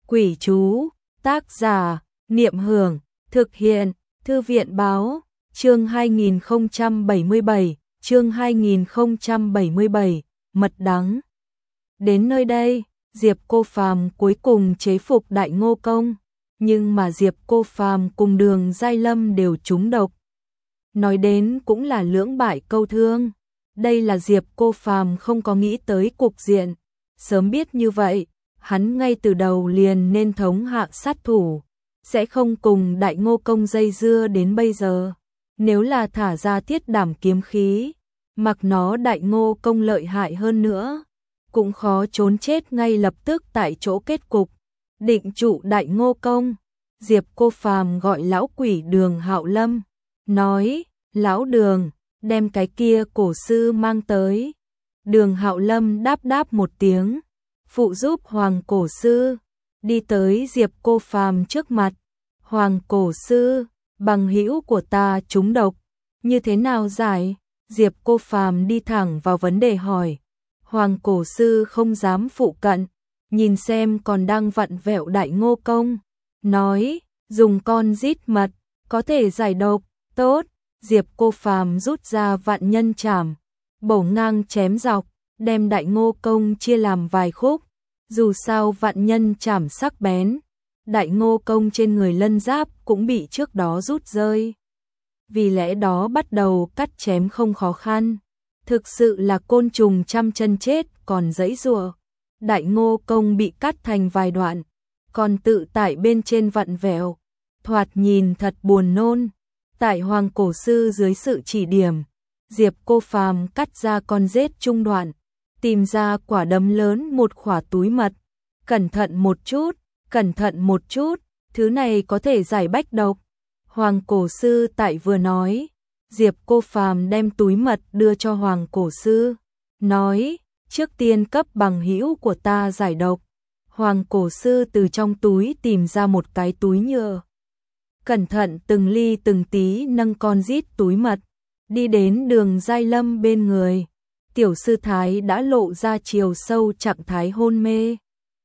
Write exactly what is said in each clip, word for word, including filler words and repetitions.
Quỷ chú, tác giả, Niệm Hưởng, thực hiện, Thư viện Báo, chương hai nghìn không trăm bảy mươi bảy, chương hai nghìn không trăm bảy mươi bảy, mật đắng. Đến nơi đây, Diệp Cô Phàm cuối cùng chế phục Đại Ngô Công, nhưng mà Diệp Cô Phàm cùng Đường Giai Lâm đều trúng độc. Nói đến cũng là lưỡng bại câu thương, đây là Diệp Cô Phàm không có nghĩ tới cục diện, sớm biết như vậy, hắn ngay từ đầu liền nên thống hạ sát thủ, sẽ không cùng Đại Ngô Công dây dưa đến bây giờ. Nếu là thả ra Thiết Đảm kiếm khí, mặc nó Đại Ngô Công lợi hại hơn nữa, cũng khó trốn chết ngay lập tức tại chỗ kết cục. Định trụ Đại Ngô Công, Diệp Cô Phàm gọi lão quỷ Đường Hạo Lâm, nói, lão Đường, đem cái kia cổ sư mang tới. Đường Hạo Lâm đáp đáp một tiếng, phụ giúp Hoàng cổ sư, đi tới Diệp Cô Phàm trước mặt. Hoàng cổ sư, bằng hữu của ta trúng độc, như thế nào giải? Diệp Cô Phàm đi thẳng vào vấn đề hỏi. Hoàng cổ sư không dám phụ cận, nhìn xem còn đang vặn vẹo Đại Ngô Công, nói, dùng con rít mật, có thể giải độc, tốt. Diệp Cô Phàm rút ra vạn nhân trảm, bổ ngang chém dọc, đem Đại Ngô Công chia làm vài khúc. Dù sao vạn nhân trảm sắc bén, Đại Ngô Công trên người lân giáp cũng bị trước đó rút rơi. Vì lẽ đó bắt đầu cắt chém không khó khăn. Thực sự là côn trùng trăm chân chết còn giãy giụa. Đại Ngô Công bị cắt thành vài đoạn, còn tự tại bên trên vặn vẹo, thoạt nhìn thật buồn nôn. Tại Hoàng cổ sư dưới sự chỉ điểm, Diệp Cô Phàm cắt ra con rết trung đoạn, tìm ra quả đấm lớn một khỏa túi mật. Cẩn thận một chút, cẩn thận một chút, thứ này có thể giải bách độc. Hoàng cổ sư tại vừa nói, Diệp Cô Phàm đem túi mật đưa cho Hoàng cổ sư, nói, trước tiên cấp bằng hữu của ta giải độc. Hoàng cổ sư từ trong túi tìm ra một cái túi nhựa, cẩn thận từng ly từng tí nâng con rít túi mật, đi đến Đường Giai Lâm bên người. Tiểu sư thái đã lộ ra chiều sâu trạng thái hôn mê,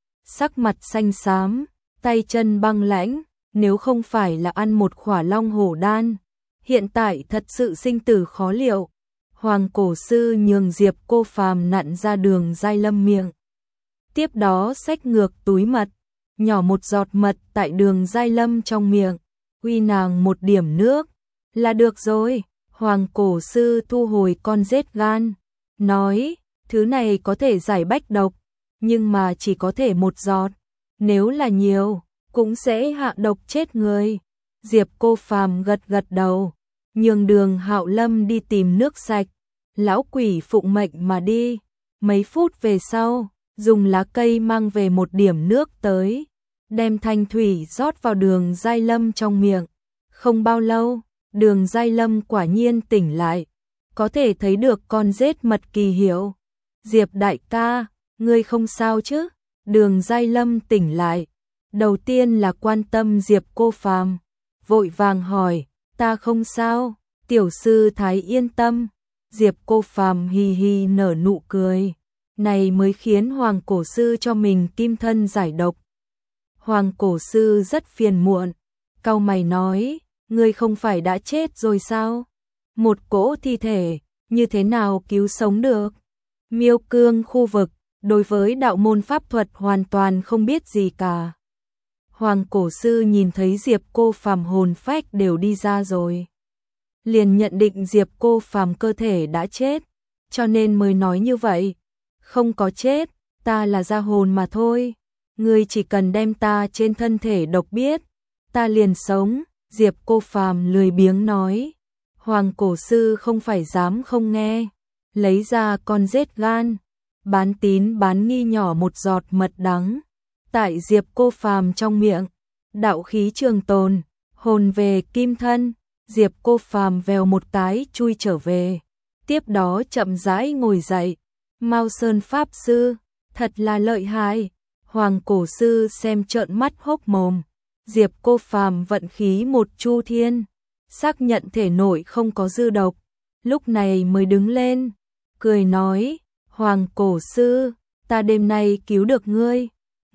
sắc mặt xanh xám, tay chân băng lãnh, nếu không phải là ăn một khỏa long hổ đan, hiện tại thật sự sinh tử khó liệu. Hoàng cổ sư nhường Diệp Cô Phàm nặn ra Đường Giai Lâm miệng, tiếp đó xách ngược túi mật, nhỏ một giọt mật tại Đường Giai Lâm trong miệng, uy nàng một điểm nước, là được rồi. Hoàng cổ sư thu hồi con rết gan, nói, thứ này có thể giải bách độc, nhưng mà chỉ có thể một giọt, nếu là nhiều, cũng sẽ hạ độc chết người. Diệp Cô Phàm gật gật đầu, nhường Đường Hạo Lâm đi tìm nước sạch, lão quỷ phụng mệnh mà đi. Mấy phút về sau, dùng lá cây mang về một điểm nước tới, đem thanh thủy rót vào Đường Giai Lâm trong miệng. Không bao lâu, Đường Giai Lâm quả nhiên tỉnh lại, có thể thấy được con rết mật kỳ hiệu. Diệp đại ca, ngươi không sao chứ? Đường Giai Lâm tỉnh lại, đầu tiên là quan tâm Diệp Cô Phàm, vội vàng hỏi, ta không sao, tiểu sư thái yên tâm. Diệp Cô Phàm hì hì nở nụ cười, này mới khiến Hoàng cổ sư cho mình kim thân giải độc. Hoàng cổ sư rất phiền muộn, cau mày nói, ngươi không phải đã chết rồi sao? Một cỗ thi thể, như thế nào cứu sống được? Miêu Cương khu vực, đối với đạo môn pháp thuật hoàn toàn không biết gì cả. Hoàng cổ sư nhìn thấy Diệp Cô Phàm hồn phách đều đi ra rồi, liền nhận định Diệp Cô Phàm cơ thể đã chết, cho nên mới nói như vậy. Không có chết, ta là ra hồn mà thôi. Ngươi chỉ cần đem ta trên thân thể độc biết, ta liền sống. Diệp Cô Phàm lười biếng nói. Hoàng cổ sư không phải dám không nghe, lấy ra con rết gan, bán tín bán nghi nhỏ một giọt mật đắng tại Diệp Cô Phàm trong miệng. Đạo khí trường tồn, hồn về kim thân. Diệp Cô Phàm vèo một cái chui trở về, tiếp đó chậm rãi ngồi dậy. Mao Sơn pháp sư, thật là lợi hại. Hoàng cổ sư xem trợn mắt hốc mồm. Diệp Cô Phàm vận khí một chu thiên, xác nhận thể nội không có dư độc, lúc này mới đứng lên, cười nói, Hoàng cổ sư, ta đêm nay cứu được ngươi,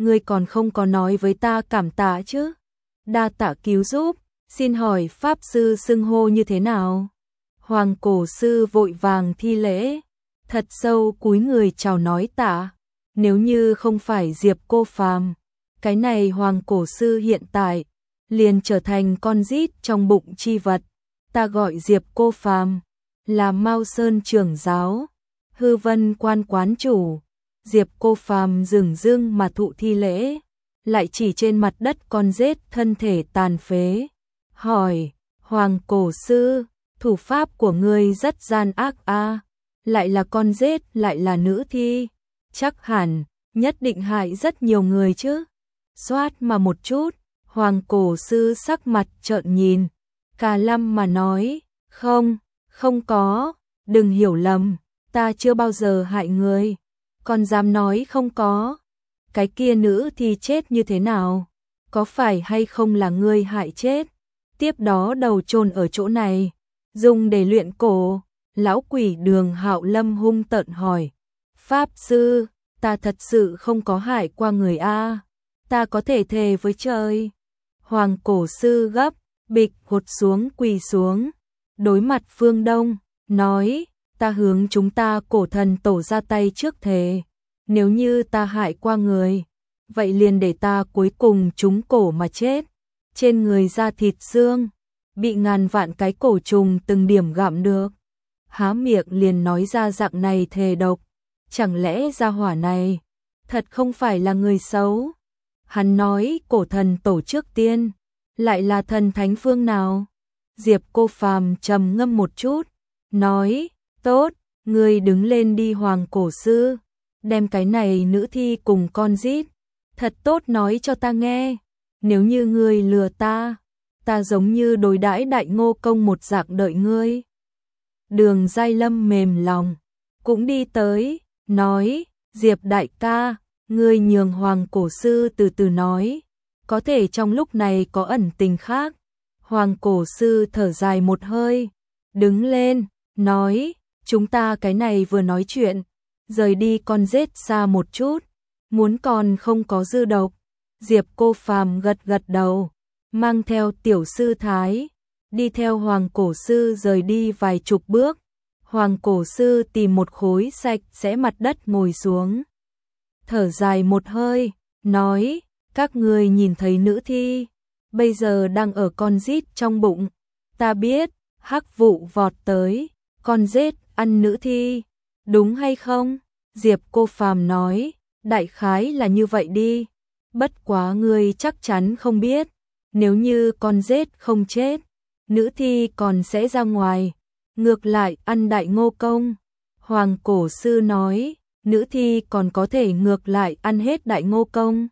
ngươi còn không có nói với ta cảm tạ chứ? Đa tạ cứu giúp, xin hỏi Pháp Sư xưng hô như thế nào? Hoàng Cổ Sư vội vàng thi lễ, thật sâu cúi người chào nói tạ. Nếu như không phải Diệp Cô Phàm, cái này Hoàng Cổ Sư hiện tại liền trở thành con rít trong bụng chi vật. Ta gọi Diệp Cô Phàm là Mao Sơn trưởng giáo, Hư Vân quan quán chủ. Diệp Cô Phàm dửng dưng mà thụ thi lễ, lại chỉ trên mặt đất con rết thân thể tàn phế. Hỏi, Hoàng Cổ Sư, thủ pháp của ngươi rất gian ác a, lại là con rết lại là nữ thi, chắc hẳn nhất định hại rất nhiều người chứ. Xoát mà một chút, Hoàng Cổ Sư sắc mặt trợn nhìn, cà lâm mà nói, không, không có, đừng hiểu lầm, ta chưa bao giờ hại người, còn dám nói không có. Cái kia nữ thì chết như thế nào? Có phải hay không là ngươi hại chết? Tiếp đó đầu chôn ở chỗ này, dùng để luyện cổ. Lão quỷ Đường Hạo Lâm hung tợn hỏi, Pháp Sư, ta thật sự không có hại qua người a, ta có thể thề với trời. Hoàng Cổ Sư gấp, bịch hụt xuống quỳ xuống, đối mặt Phương Đông, nói, ta hướng chúng ta cổ thần tổ ra tay trước thề, nếu như ta hại qua người, vậy liền để ta cuối cùng trúng cổ mà chết, trên người da thịt xương, bị ngàn vạn cái cổ trùng từng điểm gặm được. Há miệng liền nói ra dạng này thề độc, chẳng lẽ gia hỏa này thật không phải là người xấu? Hắn nói cổ thần tổ trước tiên, lại là thần thánh phương nào? Diệp Cô Phàm trầm ngâm một chút, nói, tốt, ngươi đứng lên đi Hoàng Cổ Sư, đem cái này nữ thi cùng con rít, thật tốt nói cho ta nghe, nếu như ngươi lừa ta, ta giống như đối đãi Đại Ngô Công một dạng đợi ngươi. Đường Giai Lâm mềm lòng, cũng đi tới, nói, Diệp đại ca, ngươi nhường Hoàng Cổ Sư từ từ nói, có thể trong lúc này có ẩn tình khác. Hoàng Cổ Sư thở dài một hơi, đứng lên, nói, chúng ta cái này vừa nói chuyện, rời đi con rết xa một chút, muốn còn không có dư độc. Diệp Cô Phàm gật gật đầu, mang theo tiểu sư thái, đi theo Hoàng Cổ Sư rời đi vài chục bước. Hoàng Cổ Sư tìm một khối sạch sẽ mặt đất ngồi xuống, thở dài một hơi, nói, các ngươi nhìn thấy nữ thi, bây giờ đang ở con rít trong bụng, ta biết, hắc vụ vọt tới, con rết ăn nữ thi, đúng hay không? Diệp Cô Phàm nói, đại khái là như vậy đi, bất quá ngươi chắc chắn không biết, nếu như con rết không chết, nữ thi còn sẽ ra ngoài, ngược lại ăn Đại Ngô Công. Hoàng Cổ Sư nói, nữ thi còn có thể ngược lại ăn hết Đại Ngô Công.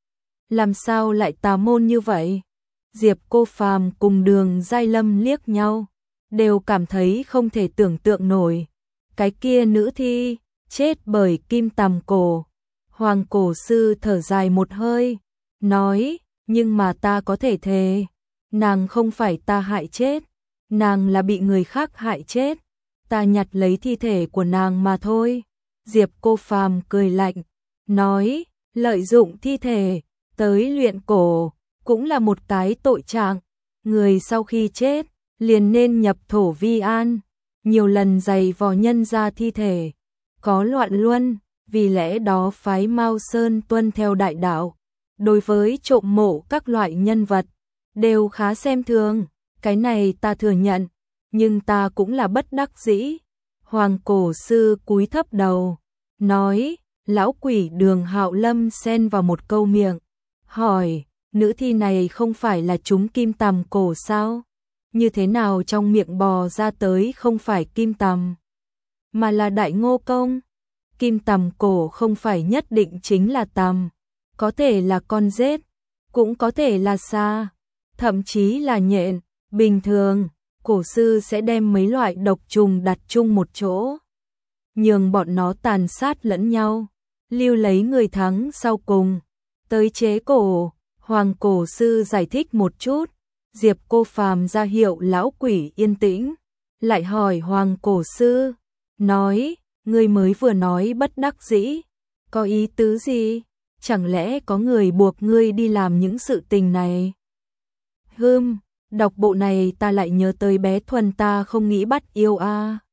Làm sao lại tà môn như vậy? Diệp Cô Phàm cùng Đường Giai Lâm liếc nhau, đều cảm thấy không thể tưởng tượng nổi. Cái kia nữ thi, chết bởi kim tằm cổ. Hoàng Cổ Sư thở dài một hơi, nói, nhưng mà ta có thể thề, nàng không phải ta hại chết, nàng là bị người khác hại chết, ta nhặt lấy thi thể của nàng mà thôi. Diệp Cô Phàm cười lạnh, nói, lợi dụng thi thể tới luyện cổ, cũng là một cái tội trạng, người sau khi chết, liền nên nhập thổ vi an, nhiều lần giày vò nhân ra thi thể, có loạn luân, vì lẽ đó phái Mao Sơn tuân theo đại đạo, đối với trộm mộ các loại nhân vật, đều khá xem thường, cái này ta thừa nhận, nhưng ta cũng là bất đắc dĩ. Hoàng Cổ Sư cúi thấp đầu, nói, lão quỷ Đường Hạo Lâm xen vào một câu miệng, hỏi, nữ thi này không phải là chúng kim tằm cổ sao? Như thế nào trong miệng bò ra tới không phải kim tằm, mà là Đại Ngô Công? Kim tằm cổ không phải nhất định chính là tằm, có thể là con rết, cũng có thể là sa, thậm chí là nhện. Bình thường, cổ sư sẽ đem mấy loại độc trùng đặt chung một chỗ, nhường bọn nó tàn sát lẫn nhau, lưu lấy người thắng sau cùng, tới chế cổ. Hoàng Cổ Sư giải thích một chút, Diệp Cô Phàm ra hiệu lão quỷ yên tĩnh, lại hỏi Hoàng Cổ Sư, nói, ngươi mới vừa nói bất đắc dĩ, có ý tứ gì? chẳng lẽ có người buộc ngươi đi làm những sự tình này? Hừm, đọc bộ này ta lại nhớ tới bé Thuần ta không nghĩ bắt yêu a.